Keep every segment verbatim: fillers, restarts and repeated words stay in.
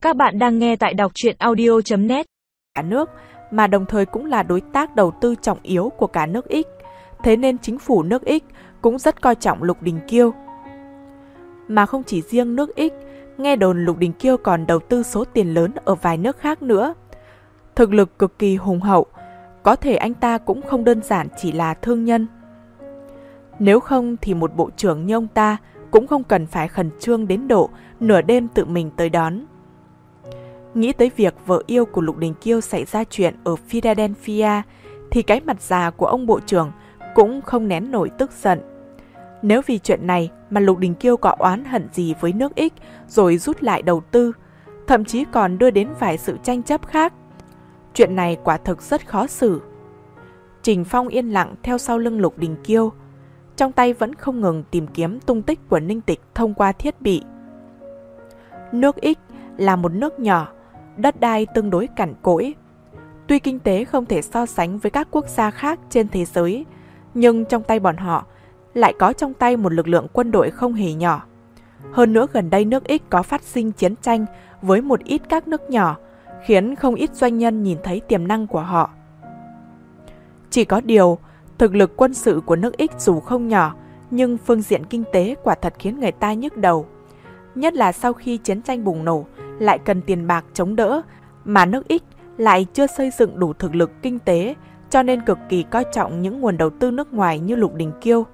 Các bạn đang nghe tại đọc truyện audio chấm net. Cả nước, mà đồng thời cũng là đối tác đầu tư trọng yếu của cả nước X. Thế nên chính phủ nước X cũng rất coi trọng Lục Đình Kiêu. Mà không chỉ riêng nước X, nghe đồn Lục Đình Kiêu còn đầu tư số tiền lớn ở vài nước khác nữa. Thực lực cực kỳ hùng hậu, có thể anh ta cũng không đơn giản chỉ là thương nhân. Nếu không thì một bộ trưởng như ông ta cũng không cần phải khẩn trương đến độ nửa đêm tự mình tới đón. Nghĩ tới việc vợ yêu của Lục Đình Kiêu xảy ra chuyện ở Philadelphia thì cái mặt già của ông bộ trưởng cũng không nén nổi tức giận. Nếu vì chuyện này mà Lục Đình Kiêu có oán hận gì với nước X rồi rút lại đầu tư, thậm chí còn đưa đến vài sự tranh chấp khác, chuyện này quả thực rất khó xử. Trình Phong yên lặng theo sau lưng Lục Đình Kiêu, trong tay vẫn không ngừng tìm kiếm tung tích của Ninh Tịch thông qua thiết bị. Nước X là một nước nhỏ, đất đai tương đối cằn cỗi. Tuy kinh tế không thể so sánh với các quốc gia khác trên thế giới, nhưng trong tay bọn họ lại có trong tay một lực lượng quân đội không hề nhỏ. Hơn nữa gần đây nước X có phát sinh chiến tranh với một ít các nước nhỏ, khiến không ít doanh nhân nhìn thấy tiềm năng của họ. Chỉ có điều, thực lực quân sự của nước X dù không nhỏ, nhưng phương diện kinh tế quả thật khiến người ta nhức đầu. Nhất là sau khi chiến tranh bùng nổ, lại cần tiền bạc chống đỡ, mà nước X lại chưa xây dựng đủ thực lực kinh tế, cho nên cực kỳ coi trọng những nguồn đầu tư nước ngoài như Lục Đình Kiêu.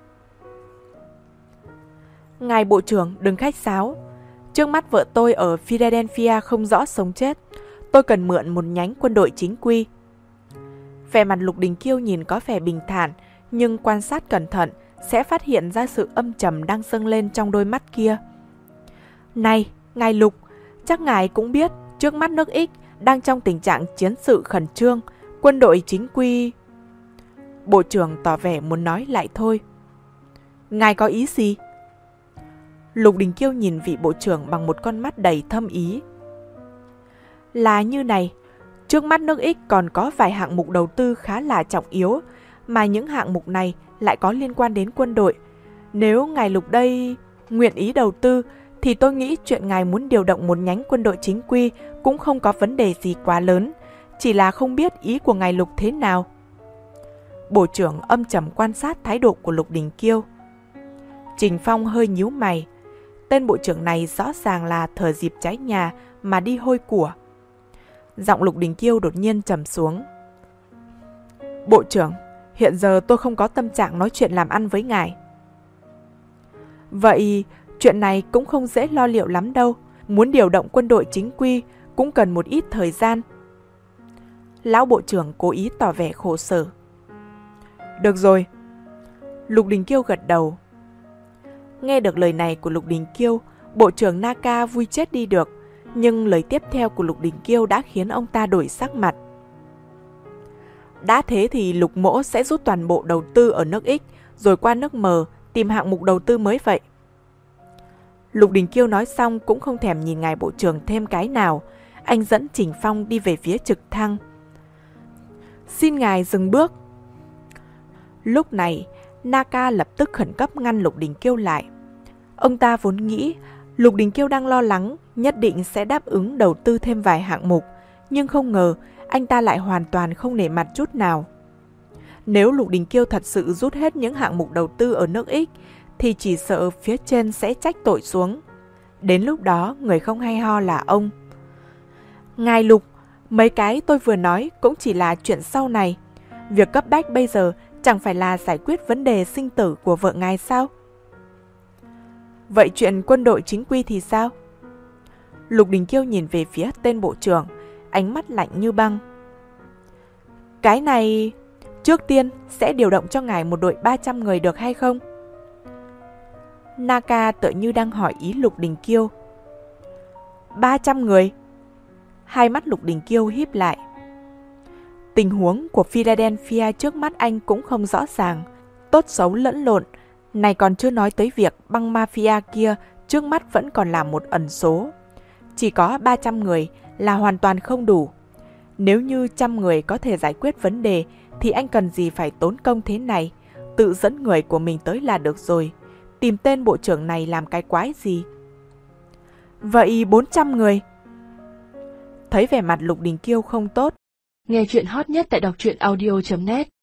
Ngài Bộ trưởng đừng khách sáo, trước mắt vợ tôi ở Philadelphia không rõ sống chết, tôi cần mượn một nhánh quân đội chính quy. Vẻ mặt Lục Đình Kiêu nhìn có vẻ bình thản, nhưng quan sát cẩn thận sẽ phát hiện ra sự âm trầm đang dâng lên trong đôi mắt kia. Này, ngài Lục, chắc ngài cũng biết trước mắt nước X đang trong tình trạng chiến sự khẩn trương, quân đội chính quy... Bộ trưởng tỏ vẻ muốn nói lại thôi. Ngài có ý gì? Lục Đình Kiêu nhìn vị bộ trưởng bằng một con mắt đầy thâm ý. Là như này, trước mắt nước X còn có vài hạng mục đầu tư khá là trọng yếu, mà những hạng mục này lại có liên quan đến quân đội. Nếu ngài Lục đây nguyện ý đầu tư, thì tôi nghĩ chuyện ngài muốn điều động một nhánh quân đội chính quy cũng không có vấn đề gì quá lớn, chỉ là không biết ý của ngài Lục thế nào. Bộ trưởng âm trầm quan sát thái độ của Lục Đình Kiêu. Trình Phong hơi nhíu mày. Tên bộ trưởng này rõ ràng là thờ dịp cháy nhà mà đi hôi của. Giọng Lục Đình Kiêu đột nhiên trầm xuống. Bộ trưởng, hiện giờ tôi không có tâm trạng nói chuyện làm ăn với ngài. Vậy, chuyện này cũng không dễ lo liệu lắm đâu. Muốn điều động quân đội chính quy cũng cần một ít thời gian. Lão bộ trưởng cố ý tỏ vẻ khổ sở. Được rồi. Lục Đình Kiêu gật đầu. Nghe được lời này của Lục Đình Kiêu, bộ trưởng Naka vui chết đi được. Nhưng lời tiếp theo của Lục Đình Kiêu đã khiến ông ta đổi sắc mặt. Đã thế thì Lục Mỗ sẽ rút toàn bộ đầu tư ở nước X, rồi qua nước M tìm hạng mục đầu tư mới vậy. Lục Đình Kiêu nói xong cũng không thèm nhìn ngài bộ trưởng thêm cái nào. Anh dẫn Trình Phong đi về phía trực thăng. Xin ngài dừng bước. Lúc này, Naka lập tức khẩn cấp ngăn Lục Đình Kiêu lại. Ông ta vốn nghĩ Lục Đình Kiêu đang lo lắng nhất định sẽ đáp ứng đầu tư thêm vài hạng mục, nhưng không ngờ anh ta lại hoàn toàn không nể mặt chút nào. Nếu Lục Đình Kiêu thật sự rút hết những hạng mục đầu tư ở nước X, thì chỉ sợ phía trên sẽ trách tội xuống. Đến lúc đó người không hay ho là ông. Ngài Lục, mấy cái tôi vừa nói cũng chỉ là chuyện sau này. Việc cấp bách bây giờ chẳng phải là giải quyết vấn đề sinh tử của vợ ngài sao? Vậy chuyện quân đội chính quy thì sao? Lục Đình Kiêu nhìn về phía tên bộ trưởng, ánh mắt lạnh như băng. Cái này, trước tiên sẽ điều động cho ngài một đội ba trăm người được hay không? Naka tựa như đang hỏi ý Lục Đình Kiêu. ba trăm người? Hai mắt Lục Đình Kiêu híp lại. Tình huống của Philadelphia trước mắt anh cũng không rõ ràng, tốt xấu lẫn lộn. Này còn chưa nói tới việc băng mafia kia trước mắt vẫn còn là một ẩn số. Chỉ có ba trăm người là hoàn toàn không đủ. Nếu như trăm người có thể giải quyết vấn đề thì anh cần gì phải tốn công thế này, tự dẫn người của mình tới là được rồi. Tìm tên bộ trưởng này làm cái quái gì? Vậy bốn trăm người? Thấy vẻ mặt Lục Đình Kiêu không tốt, Nghe chuyện hot nhất tại đọc truyện audio chấm net